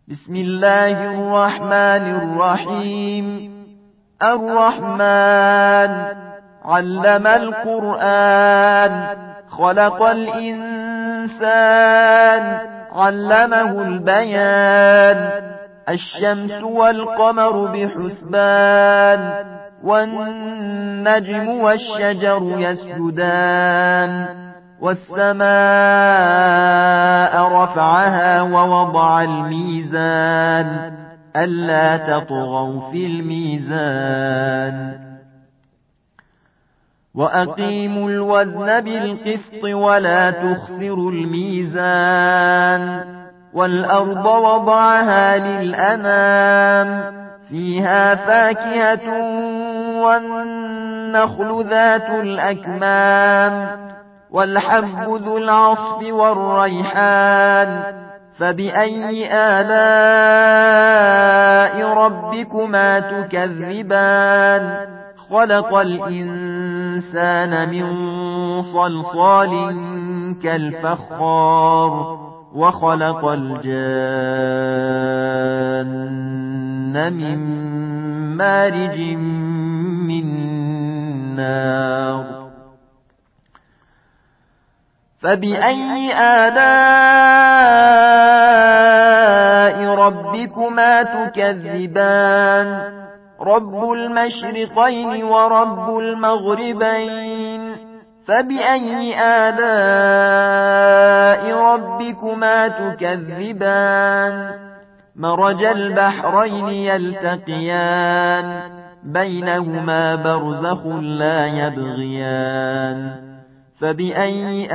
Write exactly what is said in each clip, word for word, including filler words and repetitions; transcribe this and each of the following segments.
بسم الله الرحمن الرحيم. الرحمن علم القرآن، خلق الإنسان، علمه البيان. الشمس والقمر بحسبان، والنجم والشجر يسجدان. والسماء رفعها ووضع الميزان، ألا تطغوا في الميزان. وأقيموا الوزن بالقسط ولا تخسروا الميزان. والأرض وضعها للأنام، فيها فاكهة والنخل ذات الأكمام، والحب ذو العصف والريحان. فبأي آلاء ربكما تكذبان؟ خلق الإنسان من صلصال كالفخار، وخلق الجان من مارج من نار. فبأي آلاء ربكما تكذبان؟ رب المشرقين ورب المغربين. فبأي آلاء ربكما تكذبان؟ مرج البحرين يلتقيان، بينهما برزخ لا يبغيان. فبأي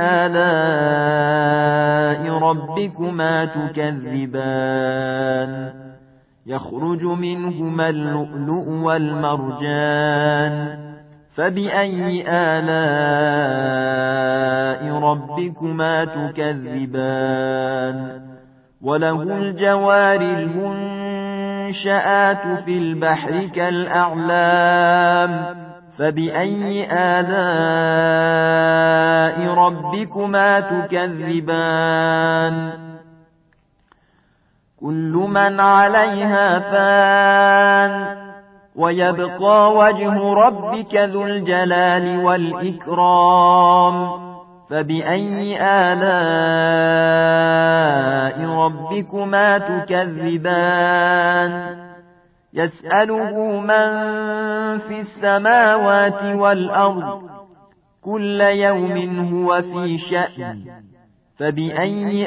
آلاء ربكما تكذبان؟ يخرج منهما اللؤلؤ والمرجان. فبأي آلاء ربكما تكذبان؟ وله الجوار المنشآت في البحر كالأعلام. فبأي آلاء ربكما تكذبان؟ كل من عليها فان، ويبقى وجه ربك ذو الجلال والإكرام. فبأي آلاء ربكما تكذبان؟ يسأله من في السماوات والأرض، كل يوم هو في شأن. فبأي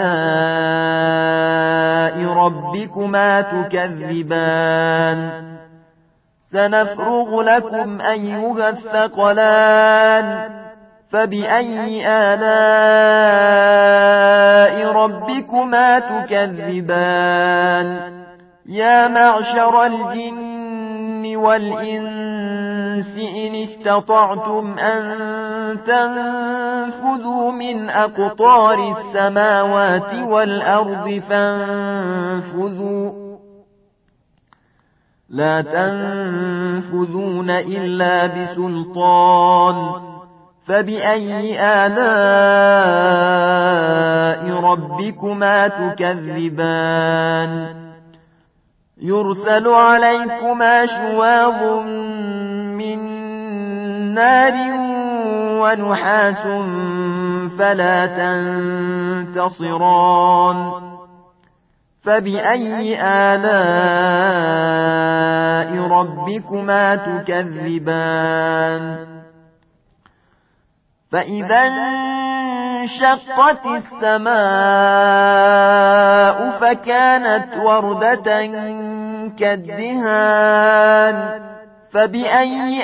آلاء ربكما تكذبان؟ سنفرغ لكم أيها الثقلان. فبأي آلاء ربكما تكذبان؟ يا معشر الجن والإنس إن استطعتم أن تنفذوا من أقطار السماوات والأرض فانفذوا، لا تنفذون إلا بسلطان. فبأي آلاء ربكما تكذبان؟ يرسل عليكما شواظ من نار ونحاس فلا تنتصران. فبأي آلاء ربكما تكذبان؟ فإذا انشقت السماء فكانت وردة كالدهان. فبأي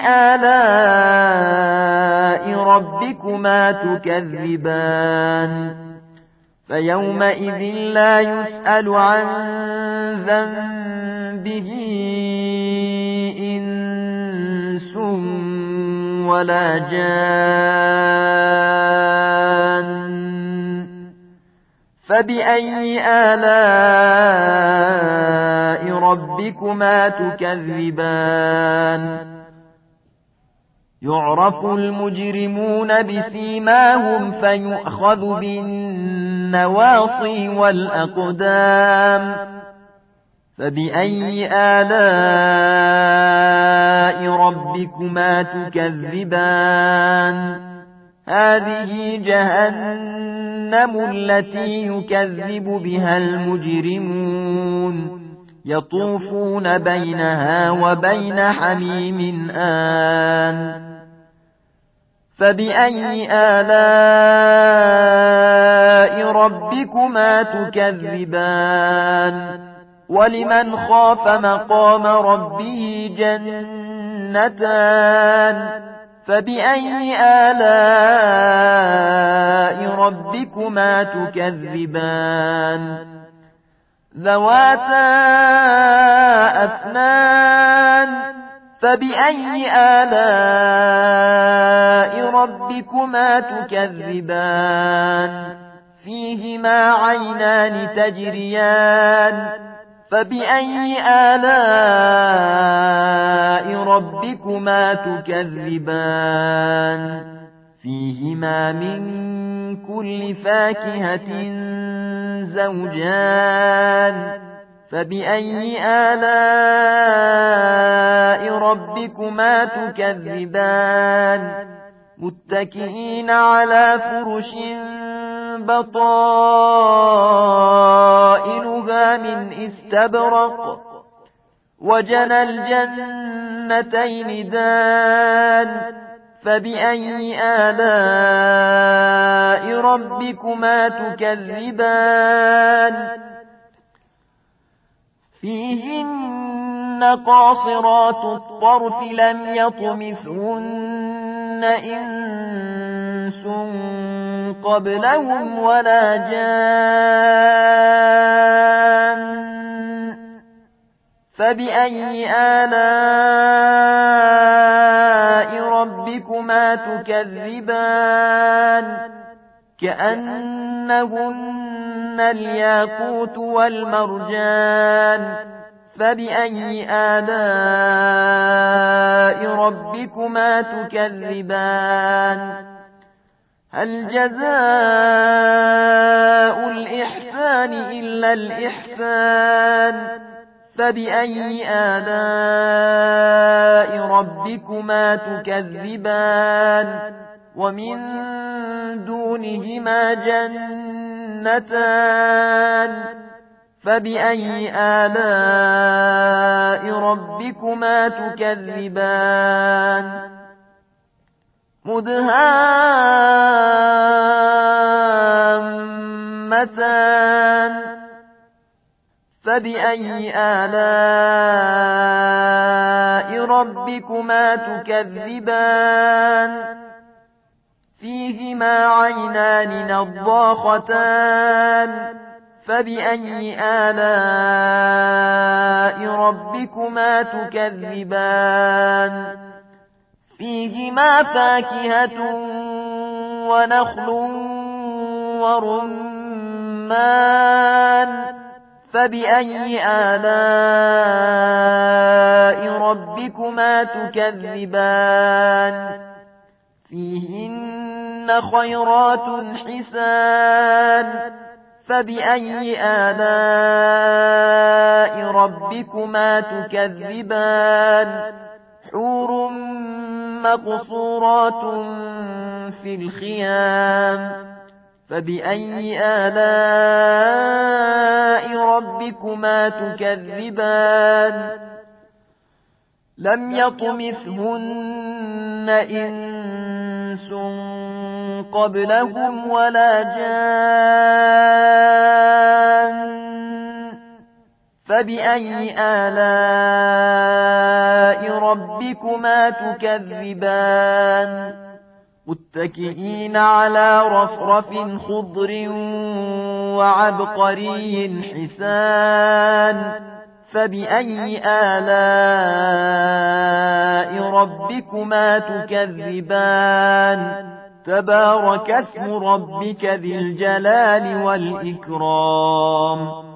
آلاء ربكما تكذبان؟ فيومئذ لا يسأل عن ذنبه إنس ولا جان. فبأي آلاء ربكما تكذبان؟ يعرف المجرمون بسيماهم فيؤخذ بالنواصي والأقدام فبأي آلاء ربكما تكذبان هذه جهنم التي يكذب بها المجرمون يطوفون بينها وبين حميم آن فبأي آلاء ربكما تكذبان ولمن خاف مقام ربه جنتان فبأي آلاء ربكما تكذبان ذواتا أفنان فبأي آلاء ربكما تكذبان فيهما عينان تجريان فبأي آلاء ربكما تكذبان فيهما من كل فاكهة زوجان فبأي آلاء ربكما تكذبان متكئين على فرش بطائنها من استبرق وجنى الجنتين دان فبأي آلاء ربكما تكذبان فيهن قاصرات الطرف لم يطمثهن إنس قبلهم ولا جان فبأي آلاء ربكما تكذبان كأنهن الياقوت والمرجان فبأي آلاء ربكما تكذبان هل جزاء الإحسان إلا الإحسان فبأي آلاء ربكما تكذبان ومن دونهما جنتان فبأي آلاء ربكما تكذبان مدهامتان فبأي آلاء ربكما تكذبان فيهما عينان نضاختان فبأي آلاء ربكما تكذبان فيهما فاكهة ونخل ورمان فبأي آلاء ربكما تكذبان فيهن خيرات حسان فبأي آلاء ربكما تكذبان حور مقصورات في الخيام فبأي آلاء ربكما تكذبان لم يطمثهن إنس قبلهم ولا جان فبأي آلاء ربكما تكذبان متكئين على رفرف خضر وعبقري حسان فبأي آلاء ربكما تكذبان تبارك اسم ربك ذي الجلال والإكرام